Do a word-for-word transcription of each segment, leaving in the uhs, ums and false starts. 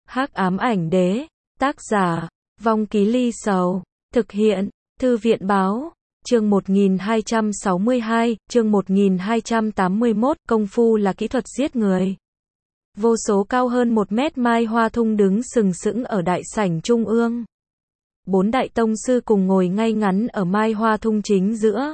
Hắc ám ảnh đế, tác giả, Vong Ký Ly Sầu, thực hiện, Thư viện báo, chương một nghìn hai trăm sáu mươi hai, chương một nghìn hai trăm tám mươi mốt, công phu là kỹ thuật giết người. Vô số cao hơn một mét Mai Hoa Thung đứng sừng sững ở đại sảnh trung ương. Bốn đại tông sư cùng ngồi ngay ngắn ở Mai Hoa Thung chính giữa.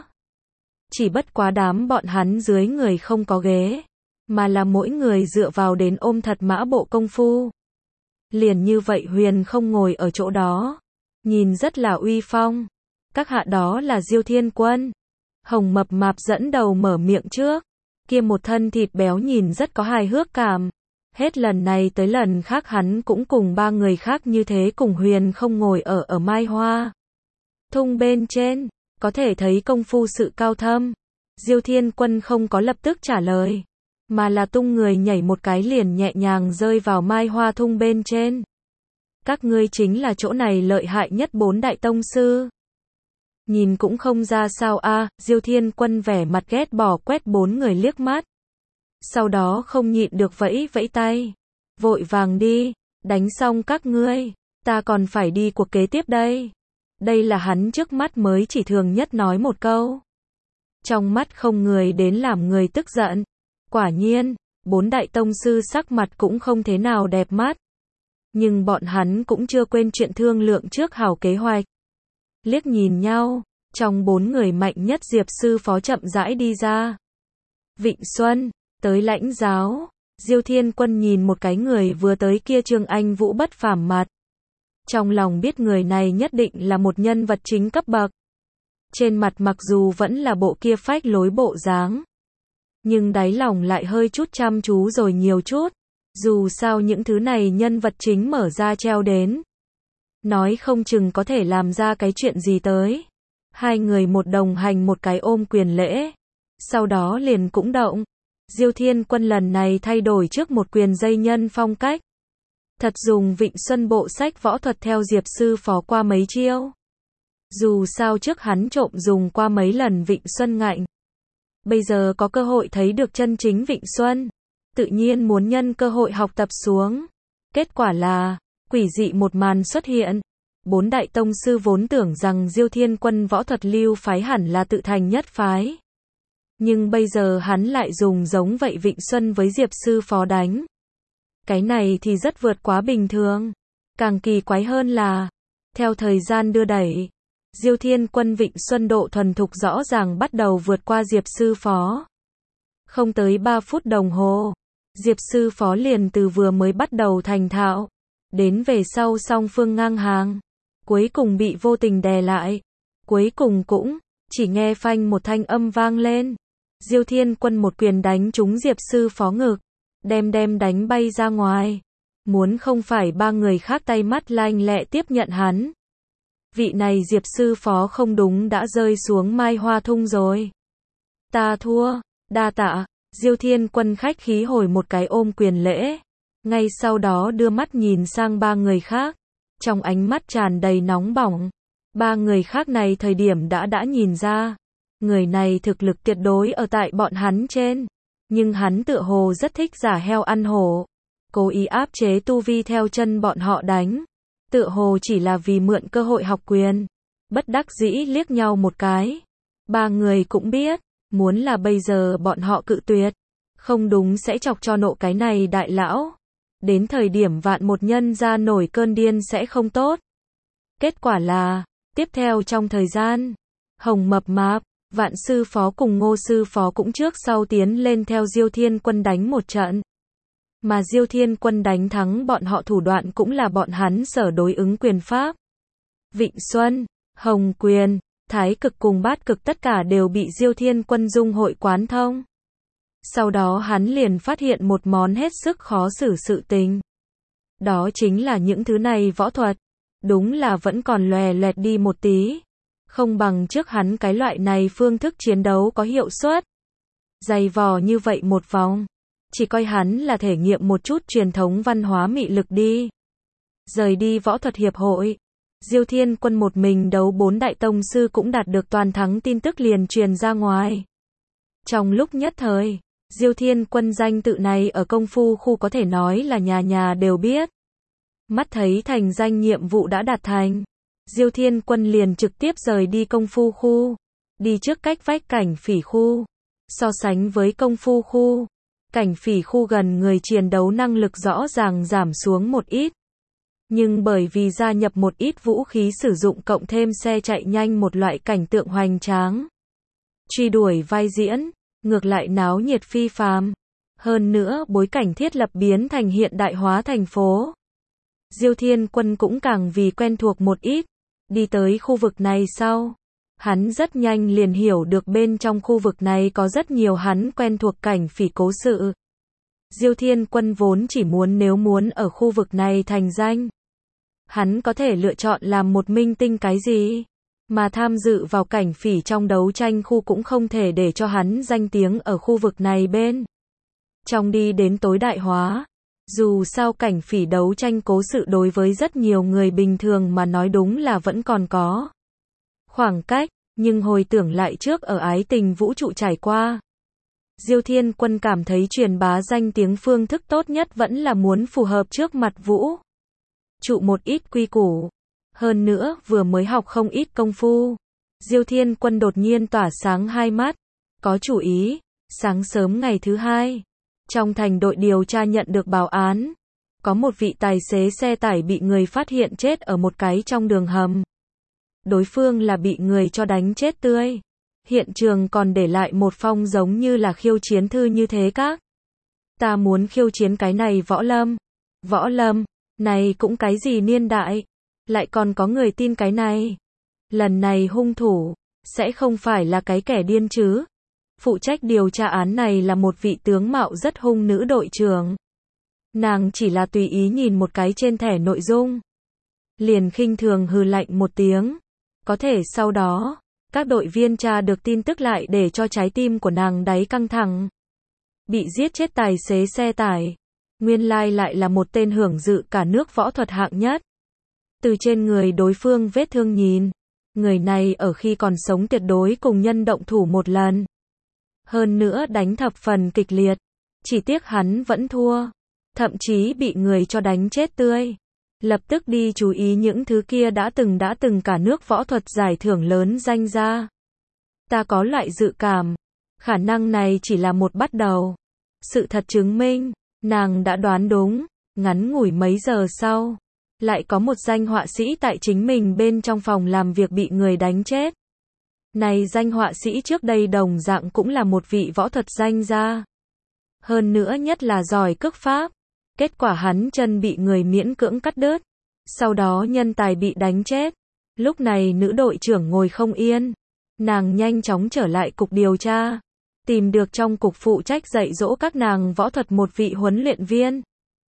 Chỉ bất quá đám bọn hắn dưới người không có ghế, mà là mỗi người dựa vào đến ôm thật mã bộ công phu. Liền như vậy Huyền không ngồi ở chỗ đó, nhìn rất là uy phong. Các hạ đó là Diêu Thiên Quân. Hồng mập mạp dẫn đầu mở miệng trước, kia một thân thịt béo nhìn rất có hài hước cảm. Hết lần này tới lần khác hắn cũng cùng ba người khác như thế cùng Huyền không ngồi ở ở Mai Hoa Thung bên trên, có thể thấy công phu sự cao thâm. Diêu Thiên Quân không có lập tức trả lời, mà là tung người nhảy một cái liền nhẹ nhàng rơi vào Mai Hoa Thung bên trên. Các ngươi chính là chỗ này lợi hại nhất bốn đại tông sư. Nhìn cũng không ra sao a, à, Diêu Thiên Quân vẻ mặt ghét bỏ quét bốn người liếc mắt. Sau đó không nhịn được vẫy vẫy tay. Vội vàng đi, đánh xong các ngươi, ta còn phải đi cuộc kế tiếp đây. Đây là hắn trước mắt mới chỉ thường nhất nói một câu. Trong mắt không người đến làm người tức giận. Quả nhiên, bốn đại tông sư sắc mặt cũng không thế nào đẹp mắt. Nhưng bọn hắn cũng chưa quên chuyện thương lượng trước hảo kế hoạch. Liếc nhìn nhau, trong bốn người mạnh nhất Diệp sư phó chậm rãi đi ra. Vịnh Xuân, tới lãnh giáo. Diêu Thiên Quân nhìn một cái người vừa tới kia Trương Anh Vũ bất phàm mặt. Trong lòng biết người này nhất định là một nhân vật chính cấp bậc. Trên mặt mặc dù vẫn là bộ kia phách lối bộ dáng, nhưng đáy lòng lại hơi chút chăm chú rồi nhiều chút. Dù sao những thứ này nhân vật chính mở ra treo đến, nói không chừng có thể làm ra cái chuyện gì tới. Hai người một đồng hành một cái ôm quyền lễ, sau đó liền cũng động. Diêu Thiên Quân lần này thay đổi trước một quyền dây nhân phong cách. Thật dùng Vịnh Xuân bộ sách võ thuật theo Diệp sư phó qua mấy chiêu. Dù sao trước hắn trộm dùng qua mấy lần Vịnh Xuân ngạnh. Bây giờ có cơ hội thấy được chân chính Vịnh Xuân, tự nhiên muốn nhân cơ hội học tập xuống. Kết quả là, quỷ dị một màn xuất hiện. Bốn đại tông sư vốn tưởng rằng Diêu Thiên Quân võ thuật lưu phái hẳn là tự thành nhất phái. Nhưng bây giờ hắn lại dùng giống vậy Vịnh Xuân với Diệp sư phó đánh. Cái này thì rất vượt quá bình thường. Càng kỳ quái hơn là, theo thời gian đưa đẩy, Diêu Thiên Quân Vịnh Xuân độ thuần thục rõ ràng bắt đầu vượt qua Diệp sư phó. Không tới ba phút đồng hồ, Diệp sư phó liền từ vừa mới bắt đầu thành thạo, đến về sau song phương ngang hàng, cuối cùng bị vô tình đè lại. Cuối cùng cũng, chỉ nghe phanh một thanh âm vang lên. Diêu Thiên Quân một quyền đánh trúng Diệp sư phó ngực, đem đem đánh bay ra ngoài. Muốn không phải ba người khác tay mắt lanh lẹ tiếp nhận hắn, vị này Diệp sư phó không đúng đã rơi xuống Mai Hoa Thung rồi. Ta thua, đa tạ. Diêu Thiên Quân khách khí hồi một cái ôm quyền lễ, ngay sau đó đưa mắt nhìn sang ba người khác, trong ánh mắt tràn đầy nóng bỏng. Ba người khác này thời điểm đã đã nhìn ra, người này thực lực tuyệt đối ở tại bọn hắn trên, nhưng hắn tựa hồ rất thích giả heo ăn hổ, cố ý áp chế tu vi theo chân bọn họ đánh, tựa hồ chỉ là vì mượn cơ hội học quyền. Bất đắc dĩ liếc nhau một cái, ba người cũng biết, muốn là bây giờ bọn họ cự tuyệt, không đúng sẽ chọc cho nộ cái này đại lão. Đến thời điểm vạn một nhân ra nổi cơn điên sẽ không tốt. Kết quả là, tiếp theo trong thời gian, Hồng mập mạp, Vạn sư phó cùng Ngô sư phó cũng trước sau tiến lên theo Diêu Thiên Quân đánh một trận. Mà Diêu Thiên Quân đánh thắng bọn họ thủ đoạn cũng là bọn hắn sở đối ứng quyền pháp. Vịnh Xuân, Hồng Quyền, Thái Cực cùng Bát Cực tất cả đều bị Diêu Thiên Quân dung hội quán thông. Sau đó hắn liền phát hiện một món hết sức khó xử sự tình. Đó chính là những thứ này võ thuật, đúng là vẫn còn lòe loẹt đi một tí. Không bằng trước hắn cái loại này phương thức chiến đấu có hiệu suất. Dày vò như vậy một vòng, chỉ coi hắn là thể nghiệm một chút truyền thống văn hóa mị lực đi. Rời đi võ thuật hiệp hội, Diêu Thiên Quân một mình đấu bốn đại tông sư cũng đạt được toàn thắng tin tức liền truyền ra ngoài. Trong lúc nhất thời, Diêu Thiên Quân danh tự này ở công phu khu có thể nói là nhà nhà đều biết. Mắt thấy thành danh nhiệm vụ đã đạt thành, Diêu Thiên Quân liền trực tiếp rời đi công phu khu, đi trước cách vách cảnh phỉ khu. So sánh với công phu khu, cảnh phỉ khu gần người chiến đấu năng lực rõ ràng giảm xuống một ít. Nhưng bởi vì gia nhập một ít vũ khí sử dụng cộng thêm xe chạy nhanh một loại cảnh tượng hoành tráng, truy đuổi vai diễn, ngược lại náo nhiệt phi phàm. Hơn nữa bối cảnh thiết lập biến thành hiện đại hóa thành phố. Diêu Thiên Quân cũng càng vì quen thuộc một ít. Đi tới khu vực này sau, hắn rất nhanh liền hiểu được bên trong khu vực này có rất nhiều hắn quen thuộc cảnh phỉ cố sự. Diêu Thiên Quân vốn chỉ muốn nếu muốn ở khu vực này thành danh, hắn có thể lựa chọn làm một minh tinh cái gì, mà tham dự vào cảnh phỉ trong đấu tranh khu cũng không thể để cho hắn danh tiếng ở khu vực này bên trong đi đến tối đại hóa. Dù sao cảnh phỉ đấu tranh cố sự đối với rất nhiều người bình thường mà nói đúng là vẫn còn có khoảng cách, nhưng hồi tưởng lại trước ở ái tình vũ trụ trải qua, Diêu Thiên Quân cảm thấy truyền bá danh tiếng phương thức tốt nhất vẫn là muốn phù hợp trước mặt vũ trụ một ít quy củ. Hơn nữa vừa mới học không ít công phu, Diêu Thiên Quân đột nhiên tỏa sáng hai mắt, có chủ ý. Sáng sớm ngày thứ hai, trong thành đội điều tra nhận được báo án, có một vị tài xế xe tải bị người phát hiện chết ở một cái trong đường hầm. Đối phương là bị người cho đánh chết tươi. Hiện trường còn để lại một phong giống như là khiêu chiến thư như thế các. Ta muốn khiêu chiến cái này võ lâm. Võ lâm, này cũng cái gì niên đại, lại còn có người tin cái này. Lần này hung thủ, sẽ không phải là cái kẻ điên chứ. Phụ trách điều tra án này là một vị tướng mạo rất hung nữ đội trưởng. Nàng chỉ là tùy ý nhìn một cái trên thẻ nội dung, liền khinh thường hừ lạnh một tiếng. Có thể sau đó, các đội viên tra được tin tức lại để cho trái tim của nàng đáy căng thẳng. Bị giết chết tài xế xe tải, nguyên lai lại là một tên hưởng dự cả nước võ thuật hạng nhất. Từ trên người đối phương vết thương nhìn, người này ở khi còn sống tuyệt đối cùng nhân động thủ một lần. Hơn nữa đánh thập phần kịch liệt, chỉ tiếc hắn vẫn thua, thậm chí bị người cho đánh chết tươi. Lập tức đi chú ý những thứ kia đã từng đã từng cả nước võ thuật giải thưởng lớn danh ra. Ta có loại dự cảm, khả năng này chỉ là một bắt đầu. Sự thật chứng minh, nàng đã đoán đúng. Ngắn ngủi mấy giờ sau, lại có một danh họa sĩ tại chính mình bên trong phòng làm việc bị người đánh chết. Này danh họa sĩ trước đây đồng dạng cũng là một vị võ thuật danh gia. Hơn nữa nhất là giỏi cước pháp. Kết quả hắn chân bị người miễn cưỡng cắt đứt. Sau đó nhân tài bị đánh chết. Lúc này nữ đội trưởng ngồi không yên. Nàng nhanh chóng trở lại cục điều tra. Tìm được trong cục phụ trách dạy dỗ các nàng võ thuật một vị huấn luyện viên.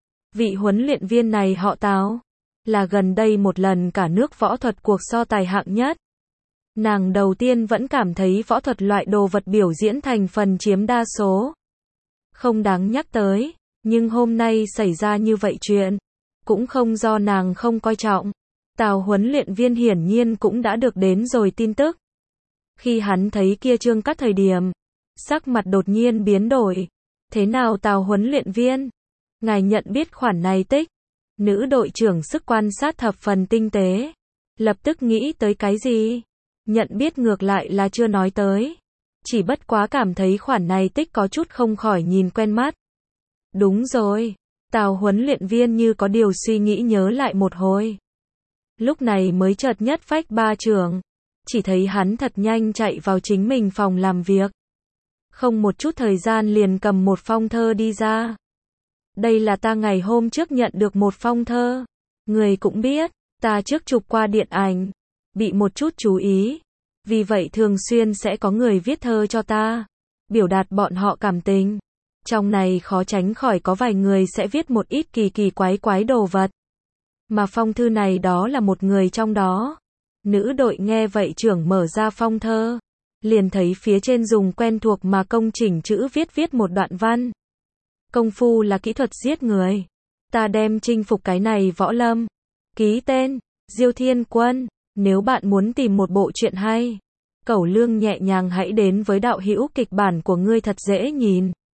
Vị huấn luyện viên này họ Tào. Là gần đây một lần cả nước võ thuật cuộc so tài hạng nhất. Nàng đầu tiên vẫn cảm thấy võ thuật loại đồ vật biểu diễn thành phần chiếm đa số. Không đáng nhắc tới. Nhưng hôm nay xảy ra như vậy chuyện, cũng không do nàng không coi trọng. Tào huấn luyện viên hiển nhiên cũng đã được đến rồi tin tức. Khi hắn thấy kia chương cắt thời điểm, sắc mặt đột nhiên biến đổi. Thế nào Tào huấn luyện viên? Ngài nhận biết khoản này tích. Nữ đội trưởng sức quan sát thập phần tinh tế. Lập tức nghĩ tới cái gì? Nhận biết ngược lại là chưa nói tới. Chỉ bất quá cảm thấy khoản này tích có chút không khỏi nhìn quen mắt. Đúng rồi. Tào huấn luyện viên như có điều suy nghĩ nhớ lại một hồi. Lúc này mới chợt nhất phách ba trường. Chỉ thấy hắn thật nhanh chạy vào chính mình phòng làm việc. Không một chút thời gian liền cầm một phong thơ đi ra. Đây là ta ngày hôm trước nhận được một phong thơ. Người cũng biết, ta trước chụp qua điện ảnh. Bị một chút chú ý. Vì vậy thường xuyên sẽ có người viết thơ cho ta. Biểu đạt bọn họ cảm tình. Trong này khó tránh khỏi có vài người sẽ viết một ít kỳ kỳ quái quái đồ vật. Mà phong thư này đó là một người trong đó. Nữ đội nghe vậy trưởng mở ra phong thơ. Liền thấy phía trên dùng quen thuộc mà công chỉnh chữ viết viết một đoạn văn. Công phu là kỹ thuật giết người. Ta đem chinh phục cái này võ lâm. Ký tên, Diêu Thiên Quân. Nếu bạn muốn tìm một bộ truyện hay, cẩu lương nhẹ nhàng hãy đến với đạo hữu kịch bản của ngươi thật dễ nhìn.